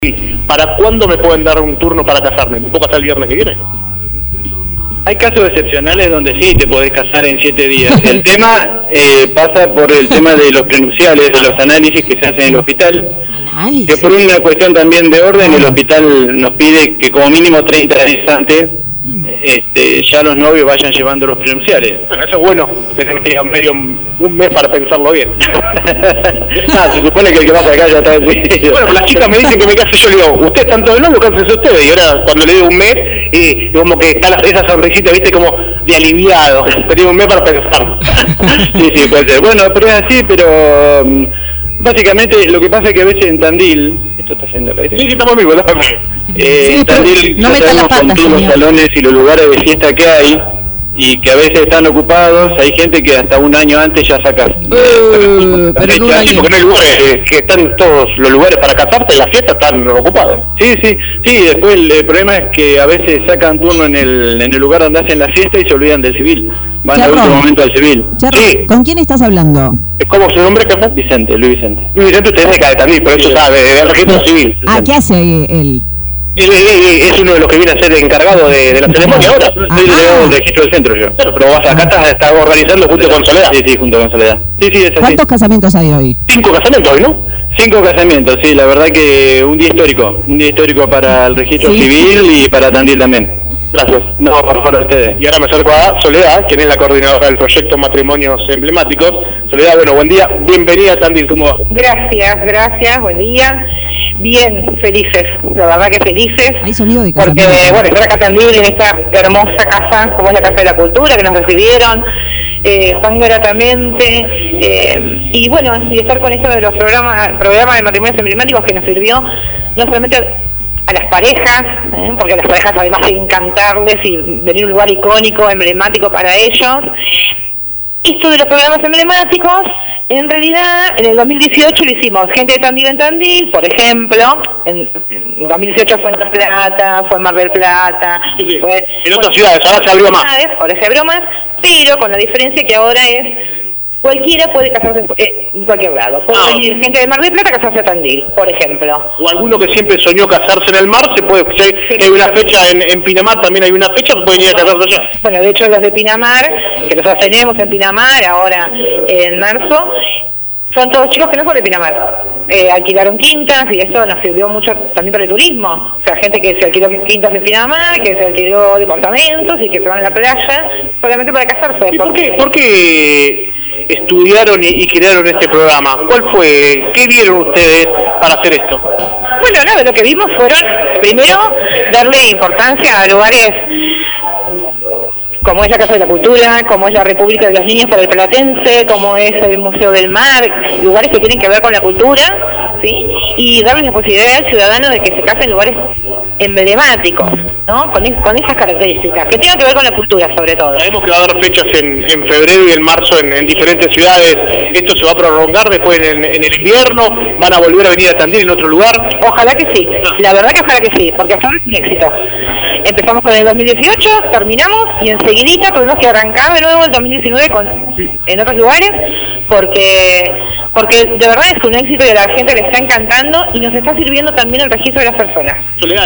¿Para cuándo me pueden dar un turno para casarme? ¿Un poco hasta el viernes que viene? Hay casos excepcionales donde sí te podés casar en 7 días. El tema pasa por el tema de los prenupciales, de los análisis que se hacen en el hospital. Que por una cuestión también de orden, el hospital nos pide que como mínimo 30 días antes ya los novios vayan llevando los prenupciales. Bueno, eso es bueno, tener que medio un mes para pensarlo bien. Se supone que el que pasa acá ya está decidido. Bueno, las chicas me dicen que me case, yo le digo, ustedes están todos de nuevo, cásense ustedes. Y ahora cuando le digo un mes, como que está esa sonrisita, viste, como de aliviado. Tenía un mes para pensar. Sí, puede ser. Bueno, pero es así, pero básicamente lo que pasa es que a veces en Tandil, esto está yendo al aire. Sí, estamos vivos, en Tandil no ya sabemos con todos los salones y los lugares de fiesta que hay, y que a veces están ocupados, hay gente que hasta un año antes ya saca pero porque no hay lugares, que están todos los lugares para casarte, las fiestas están ocupados. Sí, después el problema es que a veces sacan turno en el lugar donde hacen la fiesta y se olvidan del civil, van al último momento al civil. Sí. ¿Con quién estás hablando? ¿Cómo su nombre, Carlos? Luis Vicente. Luis Vicente, usted es de Tandil, por eso sabe, del registro civil. ¿Qué hace él? Es uno de los que viene a ser encargado de la ceremonia ahora. Soy delegado del registro del centro yo. Pero acá está organizando junto con Soledad. Sí, junto con Soledad. Sí, es así. ¿Cuántos casamientos hay hoy? 5 casamientos hoy, ¿no? 5 casamientos, sí, la verdad que un día histórico para el registro civil y para Tandil también. Gracias. No, por favor, a ustedes. Y ahora me acerco a Soledad, quien es la coordinadora del proyecto Matrimonios Emblemáticos. Soledad, bueno, buen día, bienvenida a Tandil, ¿cómo va? Gracias, buen día. Bien, felices, la verdad que felices. Hay sonido de casamiento. Porque, bueno, estar acá Tandil en esta hermosa casa, como es la Casa de la Cultura, que nos recibieron tan gratamente, y bueno, y estar con esto de los programas de matrimonios emblemáticos que nos sirvió no solamente a las parejas, porque a las parejas además de encantarles y venir a un lugar icónico, emblemático para ellos. Esto de los programas emblemáticos, en realidad, en el 2018 lo hicimos gente de Tandil en Tandil, por ejemplo, en 2018 fue en La Plata, fue en Mar del Plata, fue en otras ciudades, ahora se abrió más. Ahora se abrió más, pero con la diferencia que ahora es cualquiera puede casarse en cualquier lado. Puede venir gente de Mar del Plata a casarse a Tandil, por ejemplo. O alguno que siempre soñó casarse en el mar, se puede, si hay una fecha en Pinamar, también hay una fecha, pueden ir a casarse allá. Bueno, de hecho los de Pinamar, que los tenemos en Pinamar ahora en marzo, son todos chicos que no son de Pinamar. Alquilaron quintas y eso nos sirvió mucho también para el turismo. O sea, gente que se alquiló quintas en Pinamar, que se alquiló departamentos y que se van a la playa solamente para casarse. ¿Y por qué estudiaron y crearon este programa? ¿Qué vieron ustedes para hacer esto? Bueno, nada, lo que vimos fueron, primero, darle importancia a lugares como es la Casa de la Cultura, como es la República de los Niños para el Platense, como es el Museo del Mar, lugares que tienen que ver con la cultura, ¿sí? Y darle la posibilidad al ciudadano de que se case en lugares emblemáticos, ¿no? Con esas características, que tengan que ver con la cultura sobre todo. Sabemos que va a haber fechas en febrero y en marzo en diferentes ciudades. ¿Esto se va a prolongar después en el invierno? ¿Van a volver a venir a Tandil en otro lugar? Ojalá que sí, la verdad que ojalá que sí, porque hasta ahora es un éxito. Empezamos con el 2018, terminamos y enseguidita tuvimos que arrancar de nuevo el 2019 en otros lugares porque de verdad es un éxito y a la gente le está encantando y nos está sirviendo también el registro de las personas. Soledad,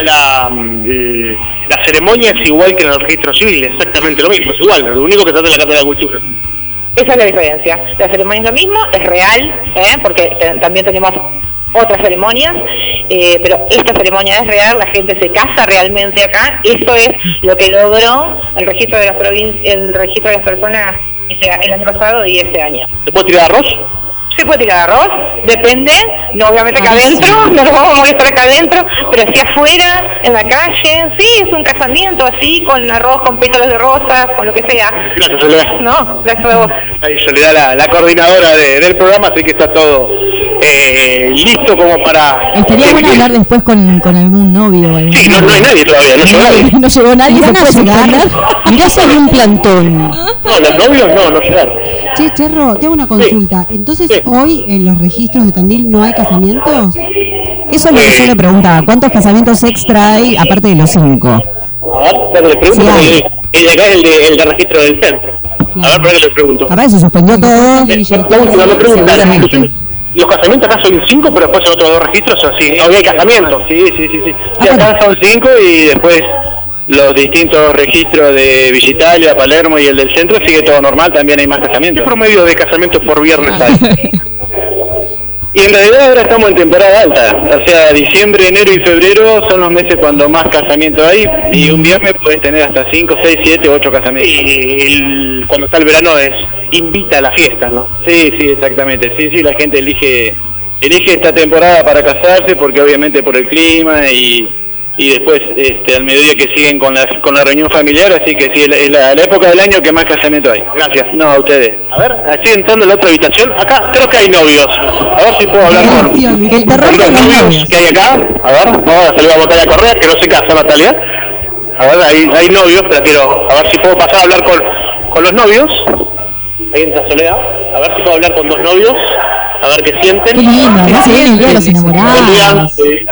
la ceremonia es igual que en el registro civil, exactamente lo mismo, es igual, lo único que trata de la Casa de la Cultura. Esa es la diferencia. La ceremonia es lo mismo, es real, porque también tenemos otras ceremonias, pero esta ceremonia es real, la gente se casa realmente acá. Eso es lo que logró el registro de las personas el año pasado y este año. ¿Se puede tirar arroz? Se puede tirar arroz, depende, no obviamente acá adentro, no nos vamos a molestar acá adentro, pero si afuera, en la calle, sí, es un casamiento así, con arroz, con pétalos de rosas, con lo que sea. Gracias, Soledad. No, gracias a vos. Ahí Soledad, la coordinadora del programa, así que está todo listo como para... Estaría bueno hablar después con algún novio. Sí, no hay nadie todavía, no llegó nadie. No llegó nadie, ¿se puede llegar? Mirá si hay un plantón. No, los novios no llegaron. Che, Cherro, te hago una consulta. Entonces, hoy en los registros de Tandil no hay casamientos. Eso es lo que yo le preguntaba. ¿Cuántos casamientos extra hay aparte de los 5? A ver, le pregunto, el de acá es el de registro del centro. A ver, para que le pregunto. Capaz se suspendió todo. La última pregunta. los casamientos acá son 5, pero después en otros 2 registros son así. Hoy hay casamientos. Sí. Y acá son 5 y después los distintos registros de Villa Italia, Palermo y el del centro sigue todo normal, también hay más casamientos. ¿Qué promedio de casamientos por viernes hay? Y en realidad ahora estamos en temporada alta, o sea, diciembre, enero y febrero son los meses cuando más casamientos hay, y un viernes puedes tener hasta 5, 6, 7, 8 casamientos. Y cuando está el verano invita a las fiestas, ¿no? Sí, exactamente, sí, la gente elige esta temporada para casarse porque obviamente por el clima y después al mediodía que siguen con la reunión familiar, así que sí, es la época del año que más casamiento hay. Gracias. No, a ustedes. A ver, estoy entrando en la otra habitación. Acá creo que hay novios. A ver si puedo hablar con los novios que hay acá. A ver, vamos a saludar a Natalia Correa, que no se casa, Natalia. A ver, hay novios, pero quiero, a ver si puedo pasar a hablar con los novios. Ahí entra Soledad. A ver si puedo hablar con 2 novios. A ver qué sienten. Qué lindo, además se viene el día de los enamorados.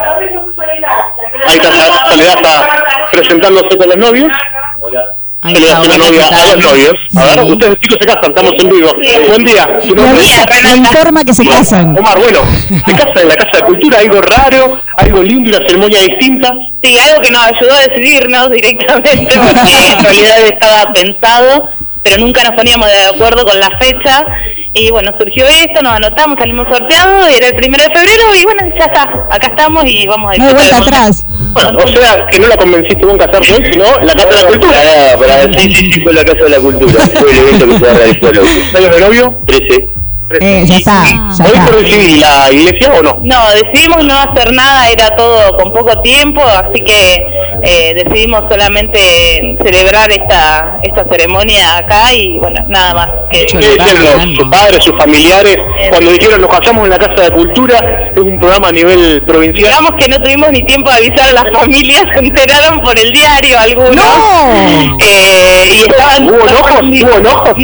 Ahí está Soledad, está presentándose con los novios. Se le hace una novia a los novios. A ver, ustedes chicos se casan, estamos en vivo. Buen día. Me informa que se casan. Omar, bueno, se casan en la Casa de Cultura, algo raro, algo lindo, una ceremonia distinta. Sí, algo que nos ayudó a decidirnos directamente, porque en realidad estaba pensado, pero nunca nos poníamos de acuerdo con la fecha. Y bueno, surgió esto, nos anotamos, salimos sorteados, era el 1 de febrero y bueno, ya está, acá estamos y vamos a no hay vuelta atrás. Bueno, o sea, que no la convenciste vos en casarse hoy, sino en la Casa de la Cultura. Sí, fue la Casa de la Cultura, fue el evento que se va a realizar hoy. ¿Años de novio? 13. Ya está. ¿Hoy por decidir la iglesia o no? No, decidimos no hacer nada, era todo con poco tiempo, así que decidimos solamente celebrar esta ceremonia acá y bueno, nada más. ¿Qué decían sus padres, sus familiares, cuando dijeron nos casamos en la Casa de Cultura? Es un programa a nivel provincial. Digamos que no tuvimos ni tiempo de avisar a las familias, se enteraron por el diario algunos. ¡No! Y estaban... ¿Hubo enojos?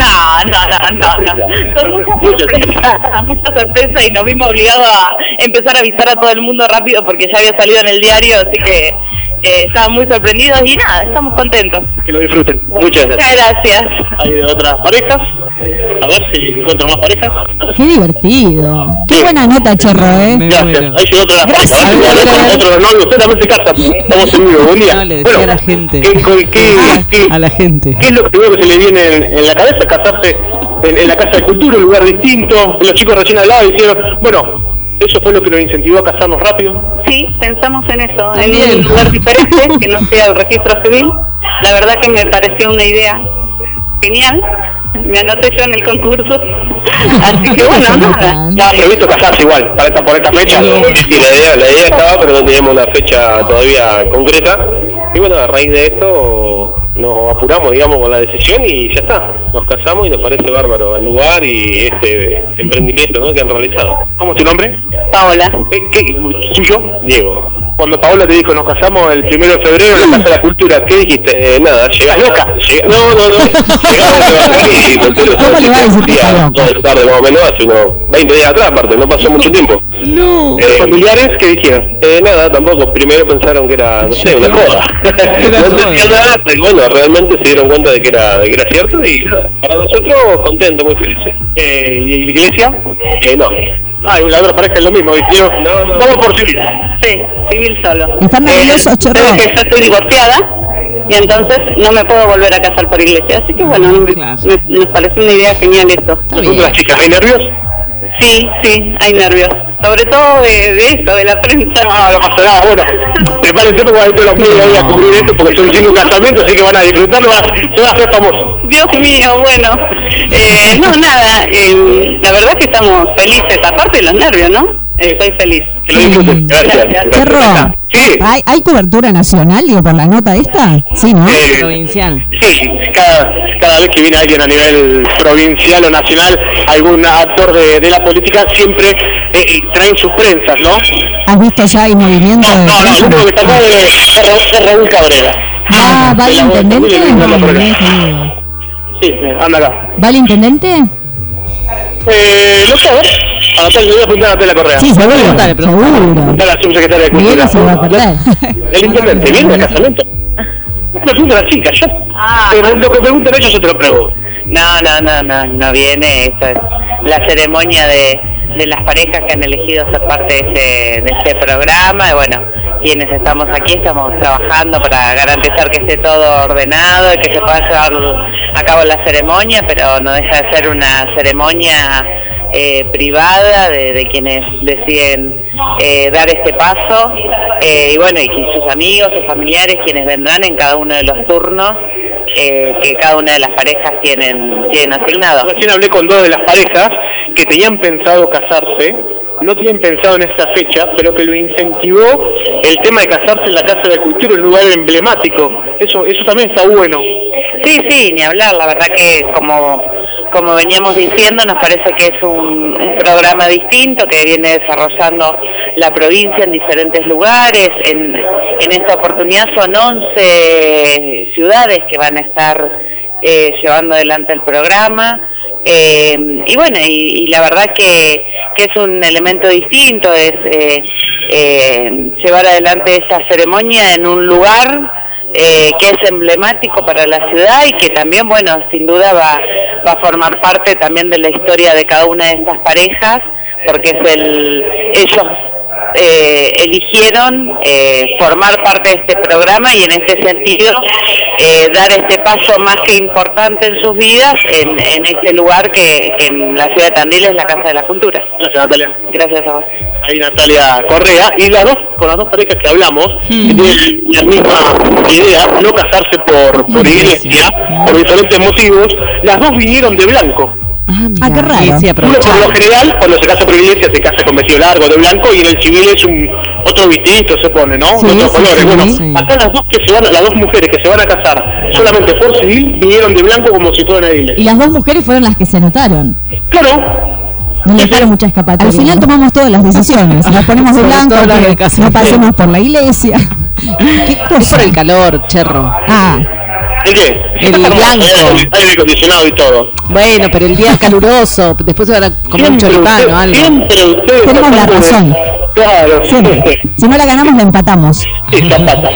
No. Mucha sorpresa y nos vimos obligados a empezar a avisar a todo el mundo rápido porque ya había salido en el diario, así que estaban muy sorprendidos y nada, estamos contentos. Que lo disfruten. Muchas gracias. ¿Hay otras parejas? A ver si encuentro más parejas. Qué divertido. Qué buena nota, Chorro, Gracias. Ahí llegó otra pareja. Otro novio. Usted también se casa. Estamos en vivo. Buen día. No, le decía a la gente. A la gente. ¿Qué es lo primero que se le viene en la cabeza? Casarse en la Casa de Cultura, un lugar distinto. Los chicos recién al lado dijeron, bueno, eso fue lo que nos incentivó a casarnos rápido. Sí, pensamos en eso, en un lugar diferente, que no sea el registro civil. La verdad que me pareció una idea genial. Me anoté yo en el concurso. Así que bueno, nada. ¿Estaba previsto casarse igual por esta fecha? Sí, la idea estaba, pero no teníamos una fecha todavía concreta. Y bueno, a raíz de esto nos apuramos, digamos, con la decisión y ya está. Nos casamos y nos parece bárbaro el lugar y este emprendimiento, ¿no?, que han realizado. ¿Cómo es tu nombre? Paola. ¿Qué suyo? Diego. Cuando Paola te dijo nos casamos el 1 de febrero en la Casa de la Cultura, ¿qué dijiste? Nada, ¿Llegas loca? No. Llegamos de ¿Cómo le va a decir que está loca? toda tarde más o menos, hace unos 20 días atrás, aparte, no pasó mucho tiempo. No. ¿Familiares qué dijeron? Nada, tampoco. Primero pensaron que era, no sé, una joda. No entendían nada, pero bueno, realmente se dieron cuenta de que era cierto y nada, para nosotros contentos, muy felices. ¿Y la iglesia? No. La otra pareja es lo mismo. No. Vamos por civil. Sí, civil solo. ¿Están nerviosos, Chorro? Creo que yo estoy divorciada y entonces no me puedo volver a casar por iglesia. Así que bueno, me parece una idea genial esto. ¿Las chicas hay nervios? Sí, hay nervios. Sobre todo de esto, de la prensa. No pasa nada. Bueno, prepárense porque van a ir todos los medios a cubrir esto porque son 5 casamientos, así que van a disfrutarlo, se va a hacer famoso. Dios mío, bueno. No, nada. La verdad que estamos felices, aparte de los nervios, ¿no? Estoy feliz. Que lo disfruten. Gracias. Chorro, Sí. ¿Hay cobertura nacional, digo, por la nota esta? Sí, ¿no? Provincial. Sí, cada vez que viene alguien a nivel provincial o nacional, algún actor de la política, siempre traen sus prensas, ¿no? ¿Has visto ya el movimiento? No, el único que está acá es Raúl Cabrera. ¿va el intendente? Sí, anda acá. ¿Va el intendente? No sé, a ver. Le voy a apuntar a Natalia Correa. Sí, seguro. Seguro. Está la subsecretaria de Miguel Cultura. no se va a perder. El intendente, ¿viene al casamiento? Me pregunta la chica, yo. Pero lo que preguntan ellos yo te lo pregunto. No viene, esa es la ceremonia de de las parejas que han elegido ser parte de este programa. Y bueno, quienes estamos aquí estamos trabajando para garantizar que esté todo ordenado y que se pueda llevar a cabo la ceremonia, pero no deja de ser una ceremonia privada de quienes deciden dar este paso, y bueno, y sus amigos, sus familiares, quienes vendrán en cada uno de los turnos que cada una de las parejas tienen asignados. Recién hablé con 2 de las parejas que tenían pensado casarse, no tienen pensado en esta fecha, pero que lo incentivó el tema de casarse en la Casa de la Cultura, un lugar emblemático. Eso también está bueno. Sí, ni hablar. La verdad que como veníamos diciendo, nos parece que es un programa distinto que viene desarrollando la provincia en diferentes lugares. En esta oportunidad son 11 ciudades que van a estar llevando adelante el programa. Y bueno, y la verdad que es un elemento distinto, es llevar adelante esta ceremonia en un lugar que es emblemático para la ciudad y que también, bueno, sin duda va a formar parte también de la historia de cada una de estas parejas, porque ellos eligieron formar parte de este programa y en este sentido dar este paso más que importante en sus vidas en este lugar que en la ciudad de Tandil es la Casa de la Cultura. Gracias, Natalia. Gracias a vos. Ahí Natalia Correa, y con las 2 parejas que hablamos, que tienen la misma idea, no casarse por iglesia, por diferentes motivos, las 2 vinieron de blanco. Qué raro. Sí, uno por lo general, cuando se casa por iglesia, se casa con vestido largo de blanco, y en el civil es otro vestidito, se pone, ¿no? Sí, de otros colores. Bueno, acá las 2 mujeres que se van a casar solamente por civil vinieron de blanco como si fueran a la iglesia. Y las 2 mujeres fueron las que se anotaron. Claro. No le dieron mucha escapatoria. Al final tomamos todas las decisiones. Nos ponemos de blanco, no pasemos por la iglesia. ¿Qué cosa? Es por el calor, Cherro. ¿El qué? El blanco. Aire acondicionado y todo. Bueno, pero el día es caluroso. Después se van a comer un choripán o algo. Tenemos la razón. Claro. Siempre. Si no la ganamos, la empatamos. Sí, zapata.